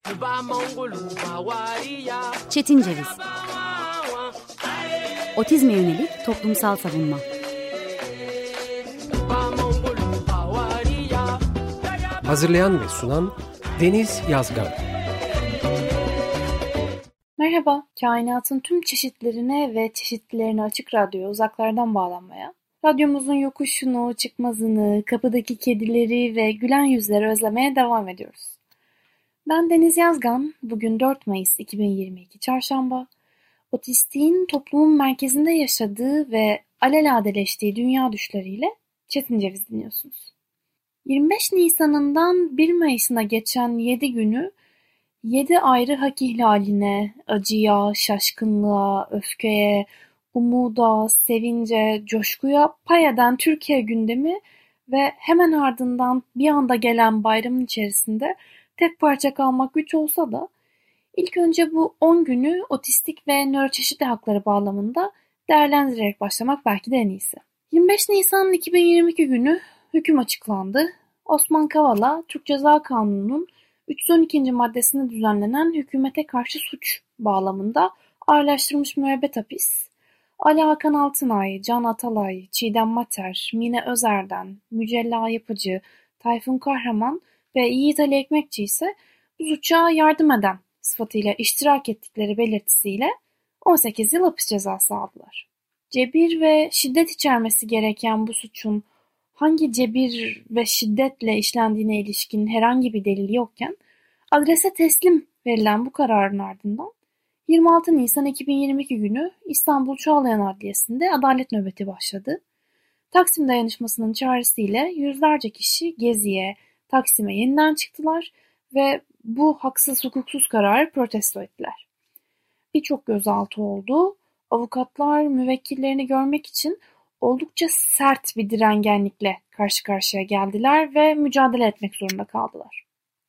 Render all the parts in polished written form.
Çetin Ceviz. Otizme yönelik toplumsal savunma. Hazırlayan ve sunan Deniz Yazgan. Merhaba, kainatın tüm çeşitlerine ve çeşitlilerine açık radyoya uzaklardan bağlanmaya, radyomuzun yokuşunu, çıkmazını, kapıdaki kedileri ve gülen yüzleri özlemeye devam ediyoruz. Ben Deniz Yazgan, bugün 4 Mayıs 2022 Çarşamba, otistiğin toplumun merkezinde yaşadığı ve alelade dünya düşleriyle Çetin Ceviz dinliyorsunuz. 25 Nisan'ından 1 Mayıs'ına geçen 7 günü 7 ayrı hak ihlaline, acıya, şaşkınlığa, öfkeye, umuda, sevince, coşkuya pay eden Türkiye gündemi ve hemen ardından bir anda gelen bayramın içerisinde tek parça kalmak güç olsa da ilk önce bu 10 günü otistik ve nöroçeşitli hakları bağlamında değerlendirerek başlamak belki de en iyisi. 25 Nisan 2022 günü hüküm açıklandı. Osman Kavala, Türk Ceza Kanunu'nun 312. maddesinde düzenlenen hükümete karşı suç bağlamında ağırlaştırılmış müebbet hapis, Ali Hakan Altınay, Can Atalay, Çiğdem Mater, Mine Özer'den, Mücella Yapıcı, Tayfun Kahraman ve Yiğit Ali Ekmekçi ise bu suça yardım eden sıfatıyla iştirak ettikleri belirtisiyle 18 yıl hapis cezası aldılar. Cebir ve şiddet içermesi gereken bu suçun hangi cebir ve şiddetle işlendiğine ilişkin herhangi bir delil yokken adrese teslim verilen bu kararın ardından 26 Nisan 2022 günü İstanbul Çağlayan Adliyesi'nde adalet nöbeti başladı. Taksim dayanışmasının çağrısıyla yüzlerce kişi Gezi'ye, Taksim'e yeniden çıktılar ve bu haksız hukuksuz kararı protesto ettiler. Birçok gözaltı oldu. Avukatlar müvekkillerini görmek için oldukça sert bir direngenlikle karşı karşıya geldiler ve mücadele etmek zorunda kaldılar.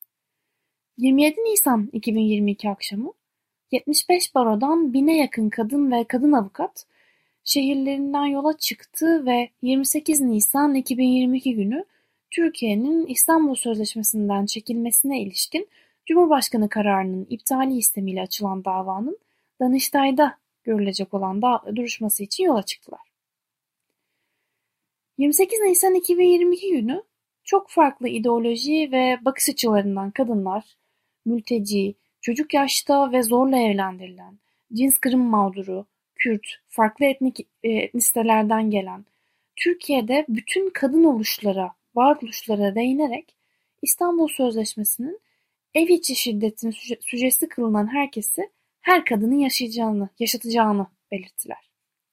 27 Nisan 2022 akşamı 75 barodan 1000'e yakın kadın ve kadın avukat şehirlerinden yola çıktı ve 28 Nisan 2022 günü Türkiye'nin İstanbul Sözleşmesi'nden çekilmesine ilişkin Cumhurbaşkanı kararının iptali istemiyle açılan davanın Danıştay'da görülecek olan duruşması için yola çıktılar. 28 Nisan 2022 günü çok farklı ideoloji ve bakış açılarından kadınlar, mülteci, çocuk yaşta ve zorla evlendirilen, cins kırım mağduru, Kürt, farklı etnisitelerden gelen, Türkiye'de bütün kadın varoluşlara değinerek İstanbul Sözleşmesi'nin ev içi şiddetin süjesi kılınan herkesi her kadının yaşatacağını belirttiler.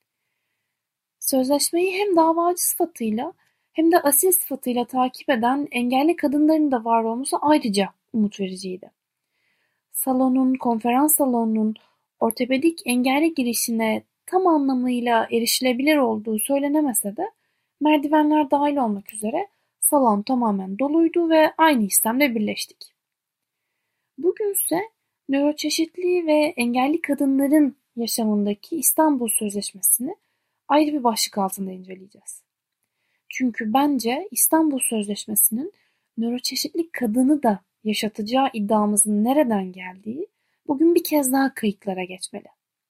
Sözleşmeyi hem davacı sıfatıyla hem de asil sıfatıyla takip eden engelli kadınların da var olması ayrıca umut vericiydi. Konferans salonunun ortopedik engelli girişine tam anlamıyla erişilebilir olduğu söylenemese de merdivenler dahil olmak üzere salon tamamen doluydu ve aynı istemle birleştik. Bugünse nöroçeşitli ve engelli kadınların yaşamındaki İstanbul Sözleşmesi'ni ayrı bir başlık altında inceleyeceğiz. Çünkü bence İstanbul Sözleşmesi'nin nöroçeşitli kadını da yaşatacağı iddiamızın nereden geldiği bugün bir kez daha kayıtlara geçmeli.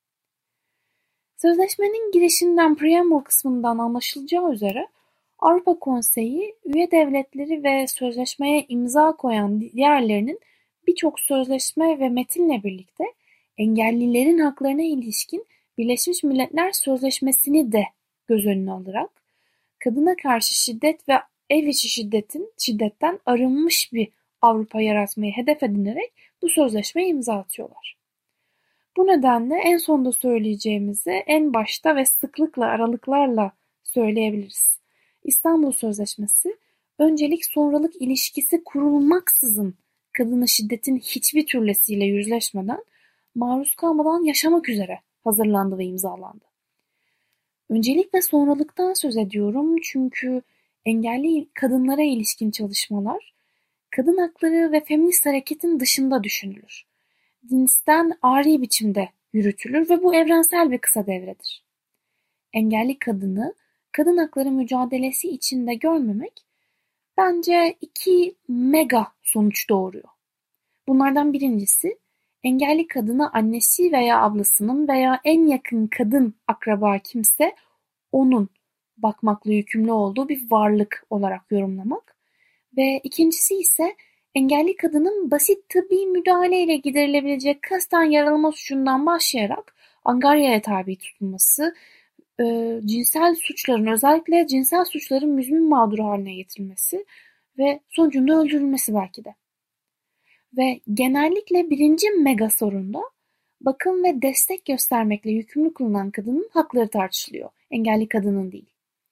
Sözleşmenin girişinden preambul kısmından anlaşılacağı üzere Avrupa Konseyi üye devletleri ve sözleşmeye imza koyan diğerlerinin birçok sözleşme ve metinle birlikte engellilerin haklarına ilişkin Birleşmiş Milletler Sözleşmesi'ni de göz önüne alarak kadına karşı şiddet ve ev içi şiddetten arınmış bir Avrupa yaratmayı hedef edinerek bu sözleşmeye imza atıyorlar. Bu nedenle en sonda söyleyeceğimizi en başta ve sıklıkla aralıklarla söyleyebiliriz. İstanbul Sözleşmesi öncelik sonralık ilişkisi kurulmaksızın kadına şiddetin hiçbir türlesiyle yüzleşmeden, maruz kalmadan yaşamak üzere hazırlandı ve imzalandı. Öncelik ve sonralıktan söz ediyorum çünkü engelli kadınlara ilişkin çalışmalar kadın hakları ve feminist hareketin dışında düşünülür. Cinsten ari biçimde yürütülür ve bu evrensel bir kısa devredir. Engelli kadını kadın hakları mücadelesi içinde görmemek bence iki mega sonuç doğuruyor. Bunlardan birincisi, engelli kadını annesi veya ablasının veya en yakın kadın akraba kimse onun bakmakla yükümlü olduğu bir varlık olarak yorumlamak. Ve ikincisi ise engelli kadının basit tıbbi müdahaleyle giderilebilecek kasten yaralama suçundan başlayarak angaryaya tabi tutulması, cinsel suçların, özellikle cinsel suçların müzmin mağduru haline getirilmesi ve sonucunda öldürülmesi belki de. Ve genellikle birinci mega sorunda bakım ve destek göstermekle yükümlü kılınan kadının hakları tartışılıyor, engelli kadının değil.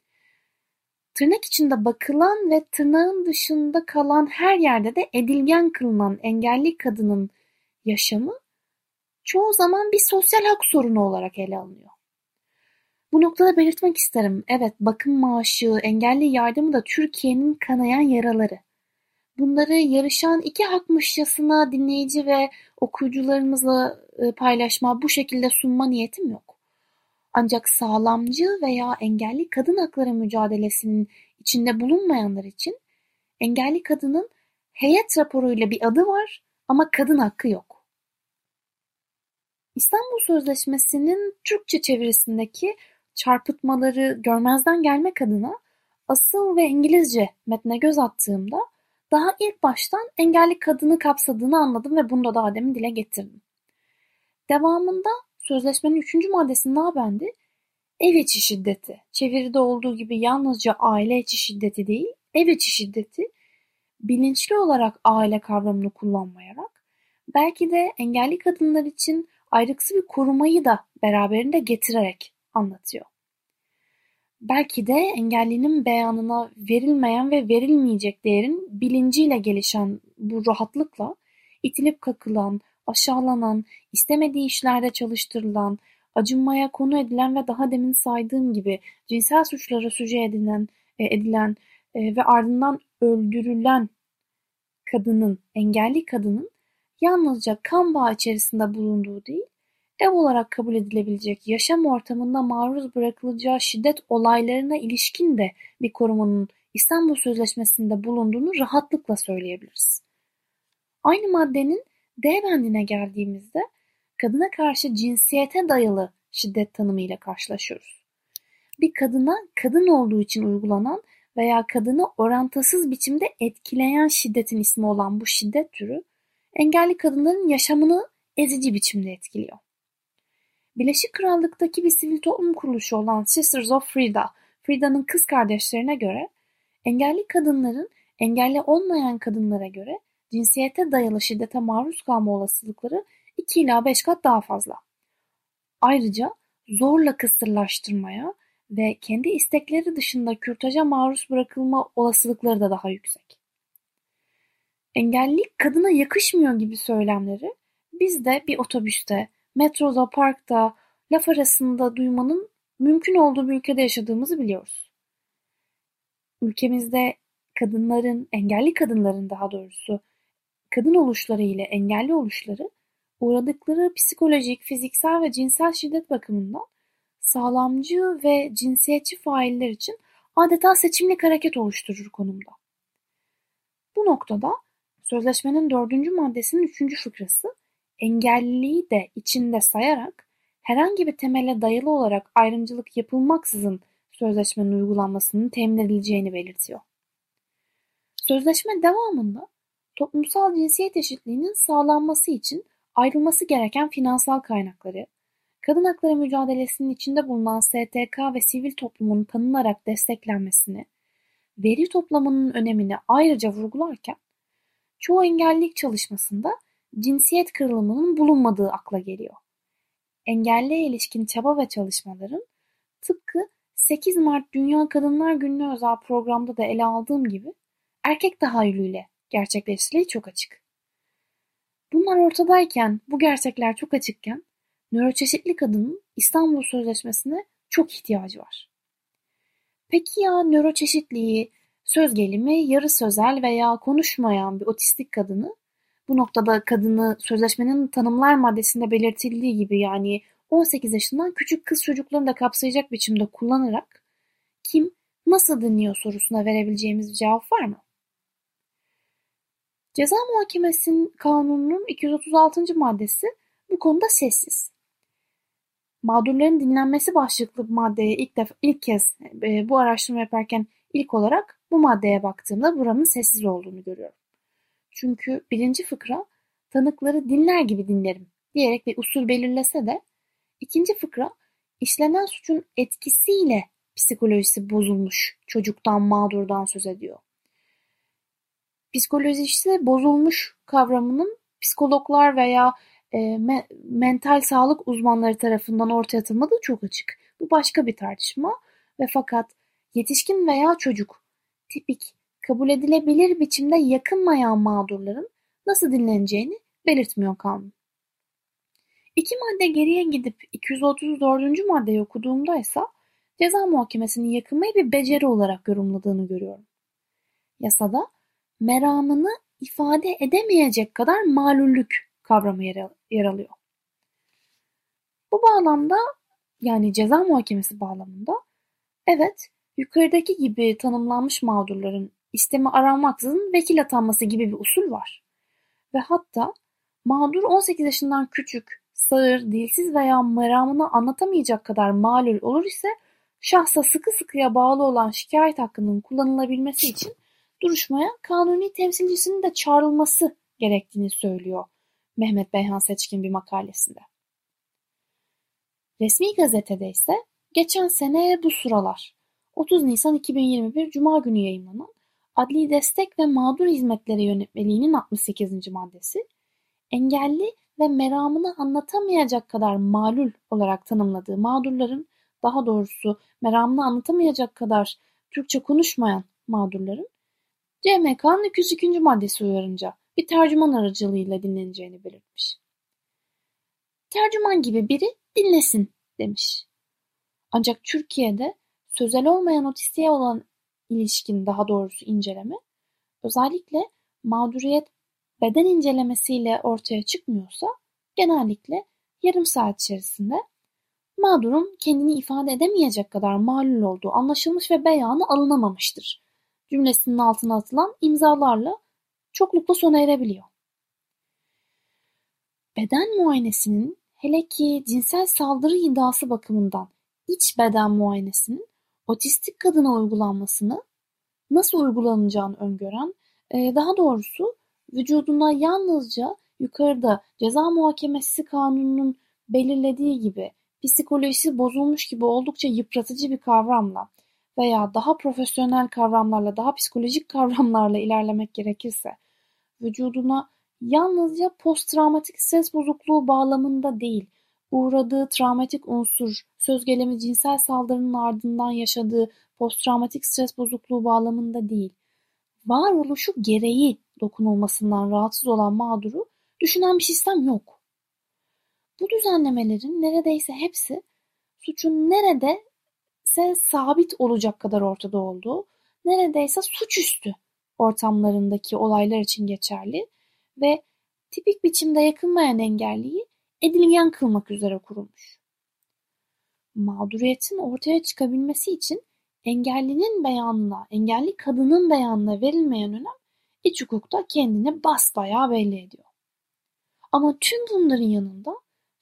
Tırnak içinde bakılan ve tırnağın dışında kalan her yerde de edilgen kılınan engelli kadının yaşamı çoğu zaman bir sosyal hak sorunu olarak ele alınıyor. Bu noktada belirtmek isterim, evet, bakım maaşı, engelli yardımı da Türkiye'nin kanayan yaraları. Bunları yarışan iki hakmışçasına dinleyici ve okuyucularımızla paylaşma, bu şekilde sunma niyetim yok. Ancak sağlamcı veya engelli kadın hakları mücadelesinin içinde bulunmayanlar için engelli kadının heyet raporuyla bir adı var ama kadın hakkı yok. İstanbul Sözleşmesi'nin Türkçe çevirisindeki çarpıtmaları görmezden gelmek adına asıl ve İngilizce metne göz attığımda daha ilk baştan engelli kadını kapsadığını anladım ve bunu da daha demin dile getirdim. Devamında sözleşmenin 3. maddesinde habendi, ev içi şiddeti, çeviride olduğu gibi yalnızca aile içi şiddeti değil, ev içi şiddeti bilinçli olarak aile kavramını kullanmayarak, belki de engelli kadınlar için ayrıksı bir korumayı da beraberinde getirerek anlatıyor. Belki de engellinin beyanına verilmeyen ve verilmeyecek değerin bilinciyle gelişen bu rahatlıkla itilip kakılan, aşağılanan, istemediği işlerde çalıştırılan, acınmaya konu edilen ve daha demin saydığım gibi cinsel suçlara süce edilen ve ardından öldürülen kadının, engelli kadının yalnızca kan bağı içerisinde bulunduğu değil, ev olarak kabul edilebilecek yaşam ortamında maruz bırakılacağı şiddet olaylarına ilişkin de bir korumanın İstanbul Sözleşmesi'nde bulunduğunu rahatlıkla söyleyebiliriz. Aynı maddenin D bendine geldiğimizde kadına karşı cinsiyete dayalı şiddet tanımıyla karşılaşıyoruz. Bir kadına kadın olduğu için uygulanan veya kadını orantısız biçimde etkileyen şiddetin ismi olan bu şiddet türü, engelli kadınların yaşamını ezici biçimde etkiliyor. Birleşik Krallık'taki bir sivil toplum kuruluşu olan Sisters of Frida, Frida'nın kız kardeşlerine göre, engelli kadınların engelli olmayan kadınlara göre cinsiyete dayalı şiddete maruz kalma olasılıkları 2 ila 5 kat daha fazla. Ayrıca zorla kısırlaştırmaya ve kendi istekleri dışında kürtaja maruz bırakılma olasılıkları da daha yüksek. Engellilik kadına yakışmıyor gibi söylemleri biz de bir otobüste, metroda, parkta, laf arasında duymanın mümkün olduğu bir ülkede yaşadığımızı biliyoruz. Ülkemizde kadınların, engelli kadınların daha doğrusu, kadın oluşları ile engelli oluşları uğradıkları psikolojik, fiziksel ve cinsel şiddet bakımından sağlamcı ve cinsiyetçi failler için adeta seçimlik hareket oluşturur konumda. Bu noktada sözleşmenin 4. maddesinin 3. fıkrası engelliliği de içinde sayarak herhangi bir temele dayalı olarak ayrımcılık yapılmaksızın sözleşmenin uygulanmasının temin edileceğini belirtiyor. Sözleşme devamında toplumsal cinsiyet eşitliğinin sağlanması için ayrılması gereken finansal kaynakları, kadın hakları mücadelesinin içinde bulunan STK ve sivil toplumun tanınarak desteklenmesini, veri toplamanın önemini ayrıca vurgularken, çoğu engellilik çalışmasında cinsiyet kırılımının bulunmadığı akla geliyor. Engelliye ilişkin çaba ve çalışmaların tıpkı 8 Mart Dünya Kadınlar Günü'ne özel programda da ele aldığım gibi erkek tahayyülüyle gerçekleştiği çok açık. Bunlar ortadayken, bu gerçekler çok açıkken, nöroçeşitli kadının İstanbul Sözleşmesi'ne çok ihtiyacı var. Peki ya nöroçeşitliği, söz gelimi, yarı sözel veya konuşmayan bir otistik kadını, bu noktada kadını sözleşmenin tanımlar maddesinde belirtildiği gibi yani 18 yaşından küçük kız çocuklarını da kapsayacak biçimde kullanarak kim, nasıl dinliyor sorusuna verebileceğimiz bir cevap var mı? Ceza Muhakemesi Kanunu'nun 236. maddesi bu konuda sessiz. Mağdurların dinlenmesi başlıklı maddeye ilk kez bu araştırma yaparken ilk olarak bu maddeye baktığımda buranın sessiz olduğunu görüyorum. Çünkü birinci fıkra tanıkları dinler gibi dinlerim diyerek bir usul belirlese de ikinci fıkra işlenen suçun etkisiyle psikolojisi bozulmuş çocuktan, mağdurdan söz ediyor. Psikolojisi bozulmuş kavramının psikologlar veya mental sağlık uzmanları tarafından ortaya atılmadığı çok açık. Bu başka bir tartışma ve fakat yetişkin veya çocuk tipik, kabul edilebilir biçimde yakınmayan mağdurların nasıl dinleneceğini belirtmiyor kanun. 2 madde geriye gidip 234. maddeyi okuduğumda ise ceza muhakemesinin yakınmayı bir beceri olarak yorumladığını görüyorum. Yasada meramını ifade edemeyecek kadar malullük kavramı yer alıyor. Bu bağlamda, yani ceza muhakemesi bağlamında, evet, yukarıdaki gibi tanımlanmış mağdurların istemi aranmaksızın vekil atanması gibi bir usul var. Ve hatta mağdur 18 yaşından küçük, sağır, dilsiz veya meramını anlatamayacak kadar malul olur ise şahsa sıkı sıkıya bağlı olan şikayet hakkının kullanılabilmesi için duruşmaya kanuni temsilcisinin de çağrılması gerektiğini söylüyor Mehmet Beyhan Seçkin bir makalesinde. Resmi gazetede ise geçen sene bu sıralar 30 Nisan 2021 Cuma günü yayınlanan Adli Destek ve Mağdur Hizmetleri Yönetmeliği'nin 68. maddesi, engelli ve meramını anlatamayacak kadar malul olarak tanımladığı mağdurların, daha doğrusu meramını anlatamayacak kadar Türkçe konuşmayan mağdurların, CMK'nın 202. maddesi uyarınca bir tercüman aracılığıyla dinleneceğini belirtmiş. Tercüman gibi biri dinlesin demiş. Ancak Türkiye'de sözel olmayan otistiğe olan ilişkin, daha doğrusu inceleme, özellikle mağduriyet beden incelemesiyle ortaya çıkmıyorsa genellikle yarım saat içerisinde mağdurun kendini ifade edemeyecek kadar malul olduğu anlaşılmış ve beyanı alınamamıştır cümlesinin altına atılan imzalarla çoklukla sona erebiliyor. Beden muayenesinin, hele ki cinsel saldırı iddiası bakımından iç beden muayenesinin otistik kadına uygulanmasını, nasıl uygulanacağını öngören, daha doğrusu vücuduna yalnızca yukarıda ceza muhakemesi kanununun belirlediği gibi psikolojisi bozulmuş gibi oldukça yıpratıcı bir kavramla veya daha profesyonel kavramlarla, daha psikolojik kavramlarla ilerlemek gerekirse, vücuduna yalnızca posttravmatik stres bozukluğu bağlamında değil, uğradığı travmatik unsur, söz gelimi cinsel saldırının ardından yaşadığı posttravmatik stres bozukluğu bağlamında değil, varoluşu gereği dokunulmasından rahatsız olan mağduru düşünen bir sistem yok. Bu düzenlemelerin neredeyse hepsi suçun neredeyse sabit olacak kadar ortada olduğu, neredeyse suçüstü ortamlarındaki olaylar için geçerli ve tipik biçimde yakınmayan engelliyi edilgen kılmak üzere kurulmuş. Mağduriyetin ortaya çıkabilmesi için engellinin beyanına, engelli kadının beyanına verilmeyen önem iç hukukta kendini basbayağı belli ediyor. Ama tüm bunların yanında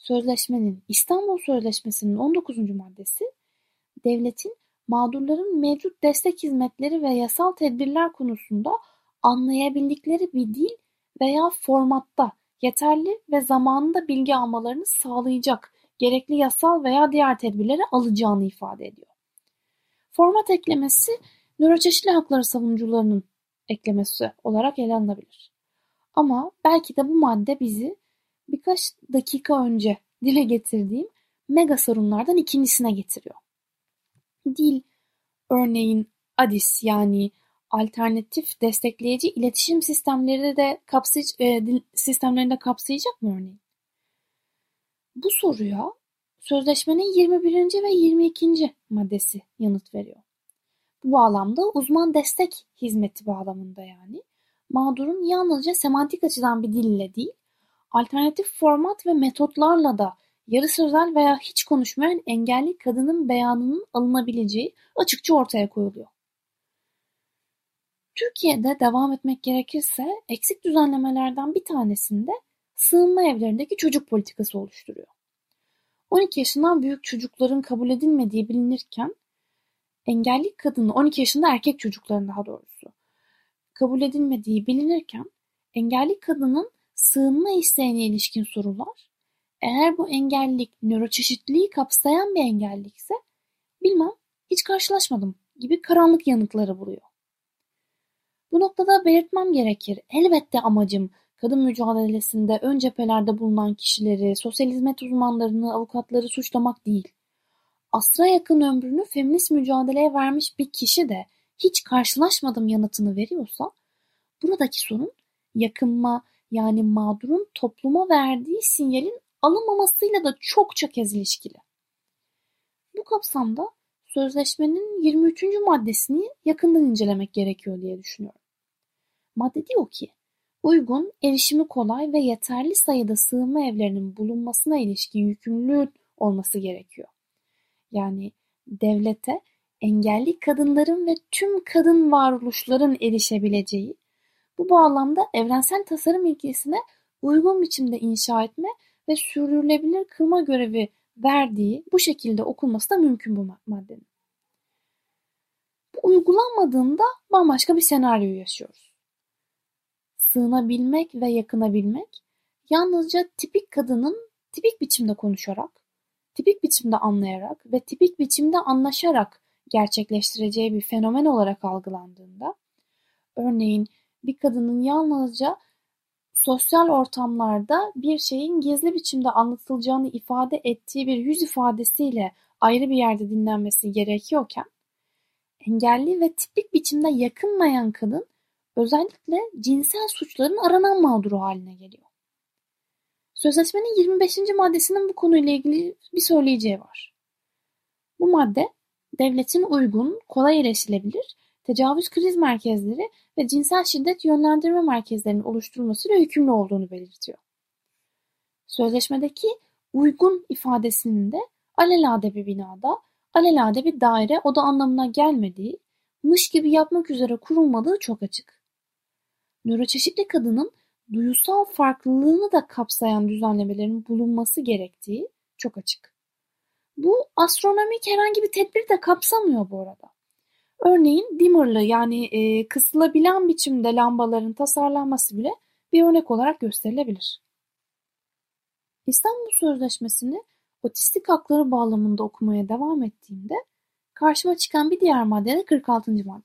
İstanbul Sözleşmesi'nin 19. maddesi, devletin mağdurların mevcut destek hizmetleri ve yasal tedbirler konusunda anlayabildikleri bir dil veya formatta yeterli ve zamanında bilgi almalarını sağlayacak gerekli yasal veya diğer tedbirleri alacağını ifade ediyor. Format eklemesi nöroçeşitli hakları savunucularının eklemesi olarak ele alınabilir. Ama belki de bu madde bizi birkaç dakika önce dile getirdiğim mega sorunlardan ikincisine getiriyor. Dil, örneğin ADIS, yani alternatif destekleyici iletişim sistemleri de sistemlerinde kapsayacak mı örneğin? Bu soruya sözleşmenin 21. ve 22. maddesi yanıt veriyor. Bu bağlamda uzman destek hizmeti bağlamında, yani mağdurun yalnızca semantik açıdan bir dille değil, alternatif format ve metotlarla da yarı sözel veya hiç konuşmayan engelli kadının beyanının alınabileceği açıkça ortaya koyuluyor. Türkiye'de devam etmek gerekirse eksik düzenlemelerden bir tanesinde sığınma evlerindeki çocuk politikası oluşturuyor. 12 yaşından büyük çocukların kabul edilmediği bilinirken engelli kadının 12 yaşında erkek çocukların daha doğrusu kabul edilmediği bilinirken engelli kadının sığınma isteğine ilişkin sorular eğer bu engellilik nöroçeşitliliği kapsayan bir engellilikse bilmem hiç karşılaşmadım gibi karanlık yanıtları buluyor. Bu noktada belirtmem gerekir. Elbette amacım kadın mücadelesinde ön cephelerde bulunan kişileri, sosyal hizmet uzmanlarını, avukatları suçlamak değil. Asra yakın ömrünü feminist mücadeleye vermiş bir kişi de hiç karşılaşmadım yanıtını veriyorsa buradaki sorun yakınma yani mağdurun topluma verdiği sinyalin alınmamasıyla da çokça kez ilişkili. Bu kapsamda sözleşmenin 23. maddesini yakından incelemek gerekiyor diye düşünüyorum. Madde diyor ki, uygun, erişimi kolay ve yeterli sayıda sığınma evlerinin bulunmasına ilişkin yükümlülüğün olması gerekiyor. Yani devlete engelli kadınların ve tüm kadın varoluşların erişebileceği, bu bağlamda evrensel tasarım ilkesine uygun biçimde inşa etme ve sürdürülebilir kılma görevi verdiği bu şekilde okunması da mümkün bu maddenin. Bu uygulanmadığında bambaşka bir senaryo yaşıyoruz. Sığınabilmek ve yakınabilmek yalnızca tipik kadının tipik biçimde konuşarak, tipik biçimde anlayarak ve tipik biçimde anlaşarak gerçekleştireceği bir fenomen olarak algılandığında, örneğin bir kadının yalnızca sosyal ortamlarda bir şeyin gizli biçimde anlatılacağını ifade ettiği bir yüz ifadesiyle ayrı bir yerde dinlenmesi gerekiyorken, engelli ve tipik biçimde yakınmayan kadın özellikle cinsel suçların aranan mağduru haline geliyor. Sözleşmenin 25. maddesinin bu konuyla ilgili bir söyleyeceği var. Bu madde, devletin uygun, kolay erişilebilir, tecavüz kriz merkezleri ve cinsel şiddet yönlendirme merkezlerinin oluşturulmasıyla yükümlü olduğunu belirtiyor. Sözleşmedeki uygun ifadesinin de alelade bir binada, alelade bir daire oda anlamına gelmediği, mış gibi yapmak üzere kurulmadığı çok açık. Nöroçeşitli kadının duyusal farklılığını da kapsayan düzenlemelerin bulunması gerektiği çok açık. Bu astronomik herhangi bir tedbir de kapsamıyor bu arada. Örneğin dimmerlı yani kısılabilen biçimde lambaların tasarlanması bile bir örnek olarak gösterilebilir. İstanbul Sözleşmesi'ni otistik hakları bağlamında okumaya devam ettiğimde karşıma çıkan bir diğer madde de 46. madde.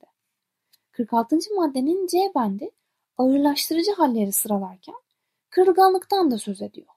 46. maddenin C bendi ağırlaştırıcı halleri sıralarken kırılganlıktan da söz ediyor.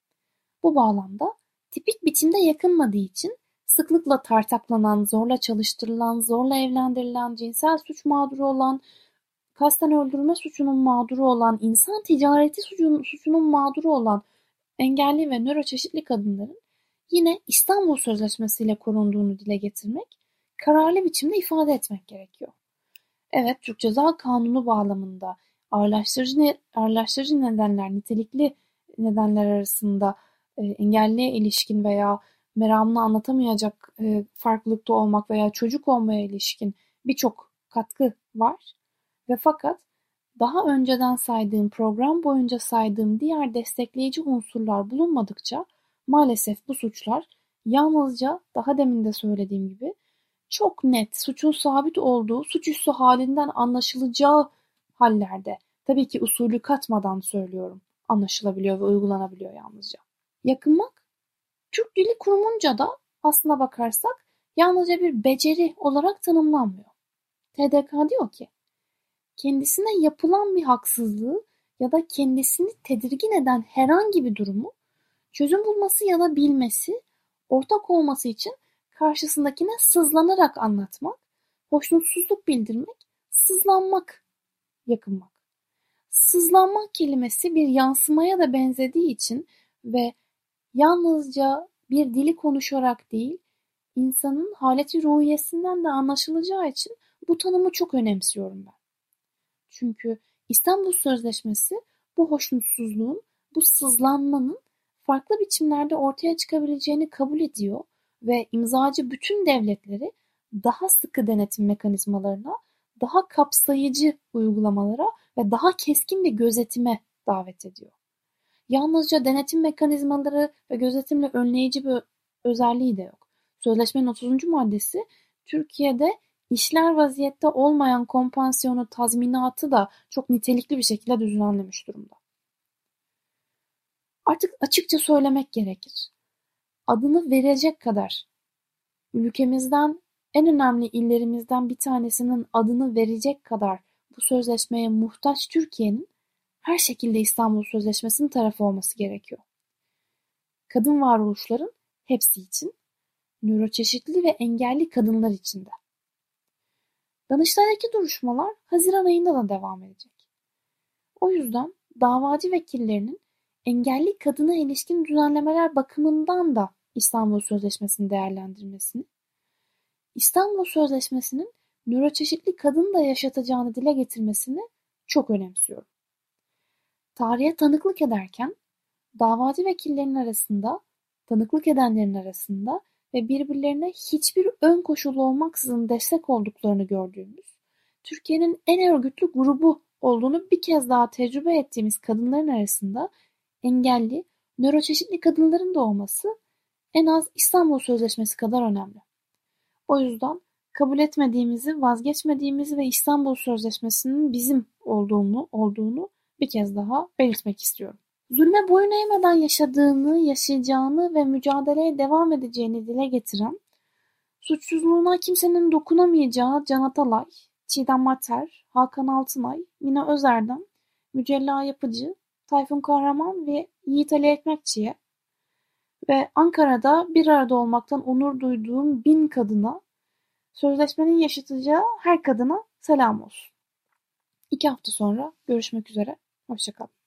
Bu bağlamda tipik biçimde yakınmadığı için sıklıkla tartaklanan, zorla çalıştırılan, zorla evlendirilen, cinsel suç mağduru olan, kasten öldürme suçunun mağduru olan, insan ticareti suçunun mağduru olan engelli ve nöroçeşitli kadınların yine İstanbul Sözleşmesi ile korunduğunu dile getirmek, kararlı biçimde ifade etmek gerekiyor. Evet, Türk Ceza Kanunu bağlamında ağırlaştırıcı nedenler, nitelikli nedenler arasında engelliye ilişkin veya meramını anlatamayacak farklılıkta olmak veya çocuk olmaya ilişkin birçok katkı var ve fakat daha önceden saydığım, program boyunca saydığım diğer destekleyici unsurlar bulunmadıkça maalesef bu suçlar yalnızca daha demin de söylediğim gibi çok net suçun sabit olduğu, suçüstü halinden anlaşılacağı hallerde, tabii ki usulü katmadan söylüyorum, anlaşılabiliyor ve uygulanabiliyor yalnızca. Yakınmak, Türk Dili Kurumunca da aslına bakarsak yalnızca bir beceri olarak tanımlanmıyor. TDK diyor ki, kendisine yapılan bir haksızlığı ya da kendisini tedirgin eden herhangi bir durumu çözüm bulması ya da bilmesi, ortak olması için karşısındakine sızlanarak anlatmak, hoşnutsuzluk bildirmek, sızlanmak, yakınmak. Sızlanmak kelimesi bir yansımaya da benzediği için ve yalnızca bir dili konuşarak değil, insanın haleti ruhiyesinden de anlaşılacağı için bu tanımı çok önemsiyorum ben. Çünkü İstanbul Sözleşmesi bu hoşnutsuzluğun, bu sızlanmanın farklı biçimlerde ortaya çıkabileceğini kabul ediyor ve imzacı bütün devletleri daha sıkı denetim mekanizmalarına, daha kapsayıcı uygulamalara ve daha keskin bir gözetime davet ediyor. Yalnızca denetim mekanizmaları ve gözetimle önleyici bir özelliği de yok. Sözleşmenin 30. maddesi Türkiye'de işler vaziyette olmayan kompansiyonu tazminatı da çok nitelikli bir şekilde düzenlemiş durumda. Artık açıkça söylemek gerekir. Adını verecek kadar ülkemizden en önemli illerimizden bir tanesinin adını verecek kadar bu sözleşmeye muhtaç Türkiye'nin her şekilde İstanbul Sözleşmesi'nin tarafı olması gerekiyor. Kadın varoluşların hepsi için, nöroçeşitli ve engelli kadınlar için de. Danıştay'daki duruşmalar Haziran ayında da devam edecek. O yüzden davacı vekillerinin engelli kadına ilişkin düzenlemeler bakımından da İstanbul Sözleşmesi'ni değerlendirmesini, İstanbul Sözleşmesi'nin nöroçeşitli kadını da yaşatacağını dile getirmesini çok önemsiyorum. Tarihe tanıklık ederken davacı vekillerin arasında, tanıklık edenlerin arasında ve birbirlerine hiçbir ön koşul olmaksızın destek olduklarını gördüğümüz, Türkiye'nin en örgütlü grubu olduğunu bir kez daha tecrübe ettiğimiz kadınların arasında engelli, nöroçeşitli kadınların da olması en az İstanbul Sözleşmesi kadar önemli. O yüzden kabul etmediğimizi, vazgeçmediğimizi ve İstanbul Sözleşmesi'nin bizim olduğunu bir kez daha belirtmek istiyorum. Zulme boyun eğmeden yaşadığını, yaşayacağını ve mücadeleye devam edeceğini dile getiren, suçsuzluğuna kimsenin dokunamayacağı Can Atalay, Çiğdem Mater, Hakan Altınay, Mine Özer'den, Mücella Yapıcı, Tayfun Kahraman ve Yiğit Ali Ekmekçi'ye ve Ankara'da bir arada olmaktan onur duyduğum 1000 kadına, sözleşmenin yaşatacağı her kadına selam olsun. 2 hafta sonra görüşmek üzere. Hoşça kalın.